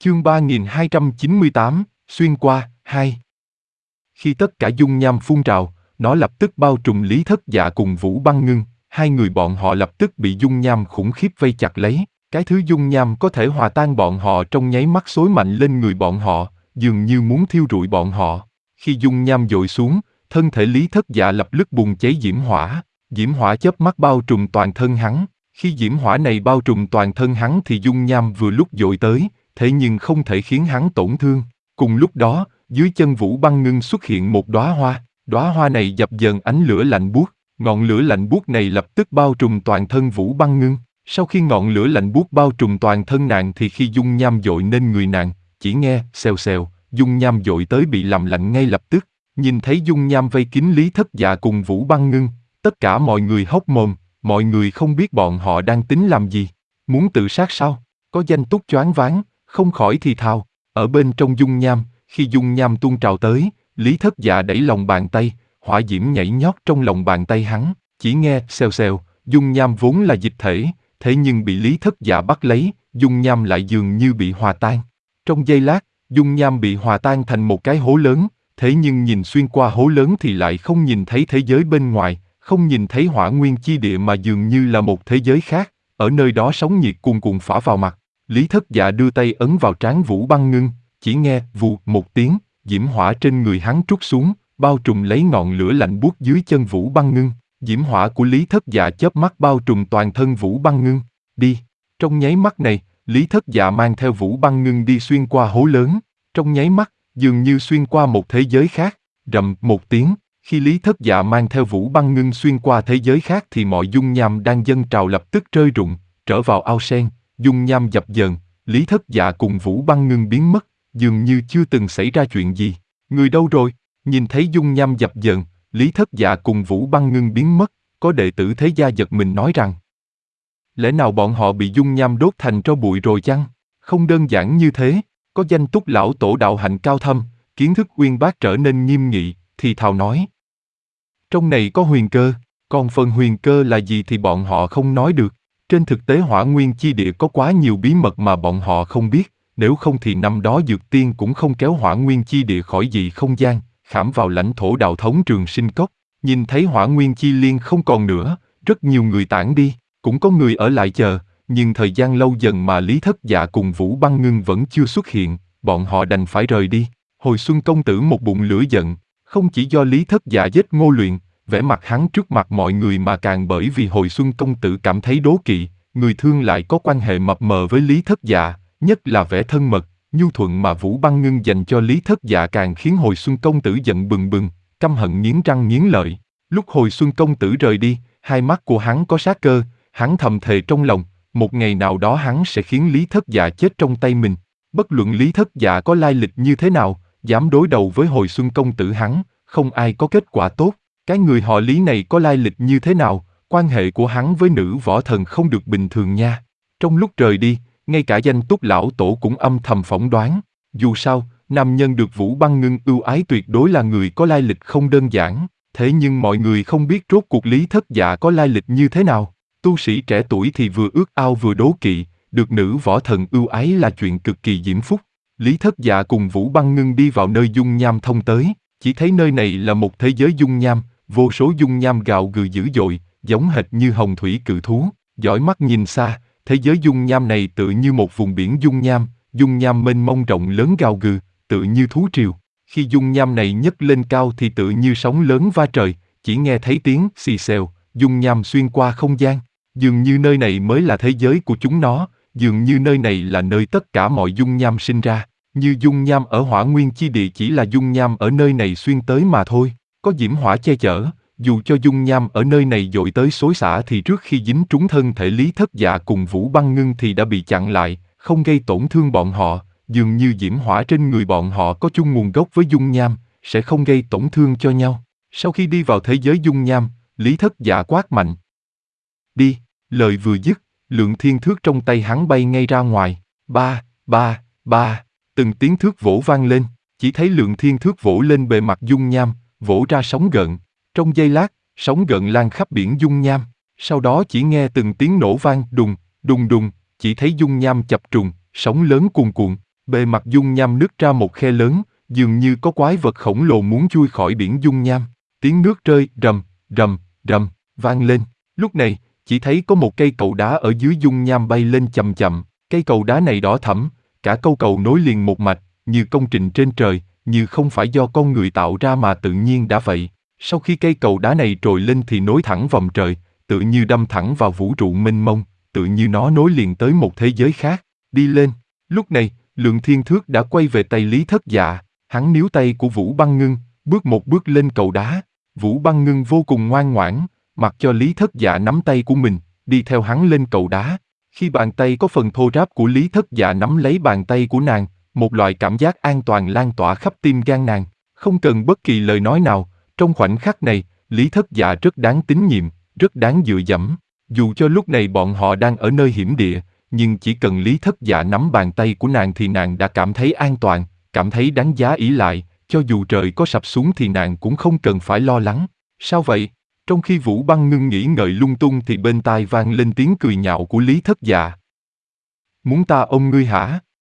Chương 3298, xuyên qua, 2. Khi tất cả dung nham phun trào, nó lập tức bao trùm Lý Thất Dạ cùng Vũ Băng Ngưng, hai người bọn họ lập tức bị dung nham khủng khiếp vây chặt lấy. Cái thứ dung nham có thể hòa tan bọn họ trong nháy mắt xối mạnh lên người bọn họ, dường như muốn thiêu rụi bọn họ. Khi dung nham dội xuống, thân thể Lý Thất Dạ lập tức bùng cháy diễm hỏa chớp mắt bao trùm toàn thân hắn. Khi diễm hỏa này bao trùm toàn thân hắn thì dung nham vừa lúc dội tới, thế nhưng không thể khiến hắn tổn thương. Cùng lúc đó, dưới chân Vũ Băng Ngưng xuất hiện một đóa hoa này dập dờn ánh lửa lạnh buốt, ngọn lửa lạnh buốt này lập tức bao trùm toàn thân Vũ Băng Ngưng. Sau khi ngọn lửa lạnh buốt bao trùm toàn thân nàng thì khi dung nham dội lên người nàng, chỉ nghe xèo xèo, dung nham dội tới bị làm lạnh ngay lập tức. Nhìn thấy dung nham vây kín Lý Thất Dạ cùng Vũ Băng Ngưng, tất cả mọi người hốc mồm, mọi người không biết bọn họ đang tính làm gì. Muốn tự sát sao? Có Danh Túc choáng váng, không khỏi thì thào. Ở bên trong dung nham, khi dung nham tuôn trào tới, Lý Thất Dạ đẩy lòng bàn tay, hỏa diễm nhảy nhót trong lòng bàn tay hắn, chỉ nghe xèo xèo, dung nham vốn là dịch thể, thế nhưng bị Lý Thất Dạ bắt lấy, dung nham lại dường như bị hòa tan. Trong giây lát, dung nham bị hòa tan thành một cái hố lớn, thế nhưng nhìn xuyên qua hố lớn thì lại không nhìn thấy thế giới bên ngoài, không nhìn thấy hỏa nguyên chi địa mà dường như là một thế giới khác, ở nơi đó sóng nhiệt cuồn cuộn phả vào mặt. Lý Thất Dạ đưa tay ấn vào trán Vũ Băng Ngưng, chỉ nghe vù một tiếng, diễm hỏa trên người hắn trút xuống, bao trùm lấy ngọn lửa lạnh buốt dưới chân Vũ Băng Ngưng. Diễm hỏa của Lý Thất Dạ chớp mắt bao trùm toàn thân Vũ Băng Ngưng. Đi. Trong nháy mắt này, Lý Thất Dạ mang theo Vũ Băng Ngưng đi xuyên qua hố lớn. Trong nháy mắt, dường như xuyên qua một thế giới khác. Rầm một tiếng, khi Lý Thất Dạ mang theo Vũ Băng Ngưng xuyên qua thế giới khác thì mọi dung nham đang dâng trào lập tức rơi rụng, trở vào ao sen. Dung nham dập dờn, Lý Thất Dạ cùng Vũ Băng Ngưng biến mất, dường như chưa từng xảy ra chuyện gì. Người đâu rồi? Nhìn thấy dung nham dập dờn, Lý Thất Dạ cùng Vũ Băng Ngưng biến mất, có đệ tử thế gia giật mình nói rằng: lẽ nào bọn họ bị dung nham đốt thành tro bụi rồi chăng? Không đơn giản như thế. Có Danh Túc lão tổ đạo hạnh cao thâm, kiến thức uyên bác trở nên nghiêm nghị, thì thào nói: trong này có huyền cơ, còn phần huyền cơ là gì thì bọn họ không nói được. Trên thực tế hỏa nguyên chi địa có quá nhiều bí mật mà bọn họ không biết, nếu không thì năm đó Dược Tiên cũng không kéo hỏa nguyên chi địa khỏi dị không gian, khảm vào lãnh thổ đạo thống Trường Sinh Cốc. Nhìn thấy hỏa nguyên chi liên không còn nữa, rất nhiều người tản đi, cũng có người ở lại chờ, nhưng thời gian lâu dần mà Lý Thất Dạ cùng Vũ Băng Ngưng vẫn chưa xuất hiện, bọn họ đành phải rời đi. Hồi Xuân công tử một bụng lửa giận, không chỉ do Lý Thất Dạ giết Ngô Luyện, vẻ mặt hắn trước mặt mọi người mà càng bởi vì Hồi Xuân công tử cảm thấy đố kỵ, người thương lại có quan hệ mập mờ với Lý Thất Dạ, nhất là vẻ thân mật, nhu thuận mà Vũ Băng Ngưng dành cho Lý Thất Dạ càng khiến Hồi Xuân công tử giận bừng bừng, căm hận nghiến răng nghiến lợi. Lúc Hồi Xuân công tử rời đi, hai mắt của hắn có sát cơ, hắn thầm thề trong lòng, một ngày nào đó hắn sẽ khiến Lý Thất Dạ chết trong tay mình. Bất luận Lý Thất Dạ có lai lịch như thế nào, dám đối đầu với Hồi Xuân công tử hắn, không ai có kết quả tốt. Cái người họ Lý này có lai lịch như thế nào, quan hệ của hắn với nữ võ thần không được bình thường nha. Trong lúc rời đi, ngay cả Danh Túc lão tổ cũng âm thầm phỏng đoán. Dù sao, nam nhân được Vũ Băng Ngưng ưu ái tuyệt đối là người có lai lịch không đơn giản. Thế nhưng mọi người không biết rốt cuộc Lý Thất Dạ có lai lịch như thế nào. Tu sĩ trẻ tuổi thì vừa ước ao vừa đố kỵ, được nữ võ thần ưu ái là chuyện cực kỳ diễm phúc. Lý Thất Dạ cùng Vũ Băng Ngưng đi vào nơi dung nham thông tới, chỉ thấy nơi này là một thế giới dung nham, vô số dung nham gào gừ dữ dội, giống hệt như hồng thủy cự thú. Dõi mắt nhìn xa, thế giới dung nham này tựa như một vùng biển dung nham mênh mông rộng lớn gào gừ, tựa như thú triều. Khi dung nham này nhấc lên cao thì tựa như sóng lớn va trời, chỉ nghe thấy tiếng xì xèo, dung nham xuyên qua không gian. Dường như nơi này mới là thế giới của chúng nó, dường như nơi này là nơi tất cả mọi dung nham sinh ra. Như dung nham ở hỏa nguyên chi địa chỉ là dung nham ở nơi này xuyên tới mà thôi. Có diễm hỏa che chở, dù cho dung nham ở nơi này dội tới xối xả thì trước khi dính trúng thân thể Lý Thất Dạ cùng Vũ Băng Ngưng thì đã bị chặn lại, không gây tổn thương bọn họ. Dường như diễm hỏa trên người bọn họ có chung nguồn gốc với dung nham, sẽ không gây tổn thương cho nhau. Sau khi đi vào thế giới dung nham, Lý Thất Dạ quát mạnh: đi! Lời vừa dứt, lượng thiên thước trong tay hắn bay ngay ra ngoài. Ba, ba, ba, từng tiếng thước vỗ vang lên, chỉ thấy lượng thiên thước vỗ lên bề mặt dung nham, vỗ ra sóng gợn. Trong giây lát, sóng gợn lan khắp biển dung nham. Sau đó chỉ nghe từng tiếng nổ vang đùng, đùng đùng, chỉ thấy dung nham chập trùng, sóng lớn cuồn cuộn. Bề mặt dung nham nứt ra một khe lớn, dường như có quái vật khổng lồ muốn chui khỏi biển dung nham. Tiếng nước rơi rầm, rầm, rầm, vang lên. Lúc này, chỉ thấy có một cây cầu đá ở dưới dung nham bay lên chậm chậm. Cây cầu đá này đỏ thẫm, cả câu cầu nối liền một mạch, như công trình trên trời, như không phải do con người tạo ra mà tự nhiên đã vậy. Sau khi cây cầu đá này trồi lên thì nối thẳng vòng trời, tự như đâm thẳng vào vũ trụ mênh mông, tự như nó nối liền tới một thế giới khác. Đi lên. Lúc này, Lượng Thiên Thước đã quay về tay Lý Thất Dạ, hắn níu tay của Vũ Băng Ngưng, bước một bước lên cầu đá. Vũ Băng Ngưng vô cùng ngoan ngoãn, mặc cho Lý Thất Dạ nắm tay của mình, đi theo hắn lên cầu đá. Khi bàn tay có phần thô ráp của Lý Thất Dạ nắm lấy bàn tay của nàng, một loại cảm giác an toàn lan tỏa khắp tim gan nàng. Không cần bất kỳ lời nói nào, trong khoảnh khắc này, Lý Thất Dạ rất đáng tín nhiệm, rất đáng dựa dẫm. Dù cho lúc này bọn họ đang ở nơi hiểm địa, nhưng chỉ cần Lý Thất Dạ nắm bàn tay của nàng thì nàng đã cảm thấy an toàn, cảm thấy đáng giá ỷ lại, cho dù trời có sập xuống thì nàng cũng không cần phải lo lắng. Sao vậy? Trong khi Vũ Băng Ngưng nghĩ ngợi lung tung thì bên tai vang lên tiếng cười nhạo của Lý Thất Dạ. Muốn ta ôm ngươi hả?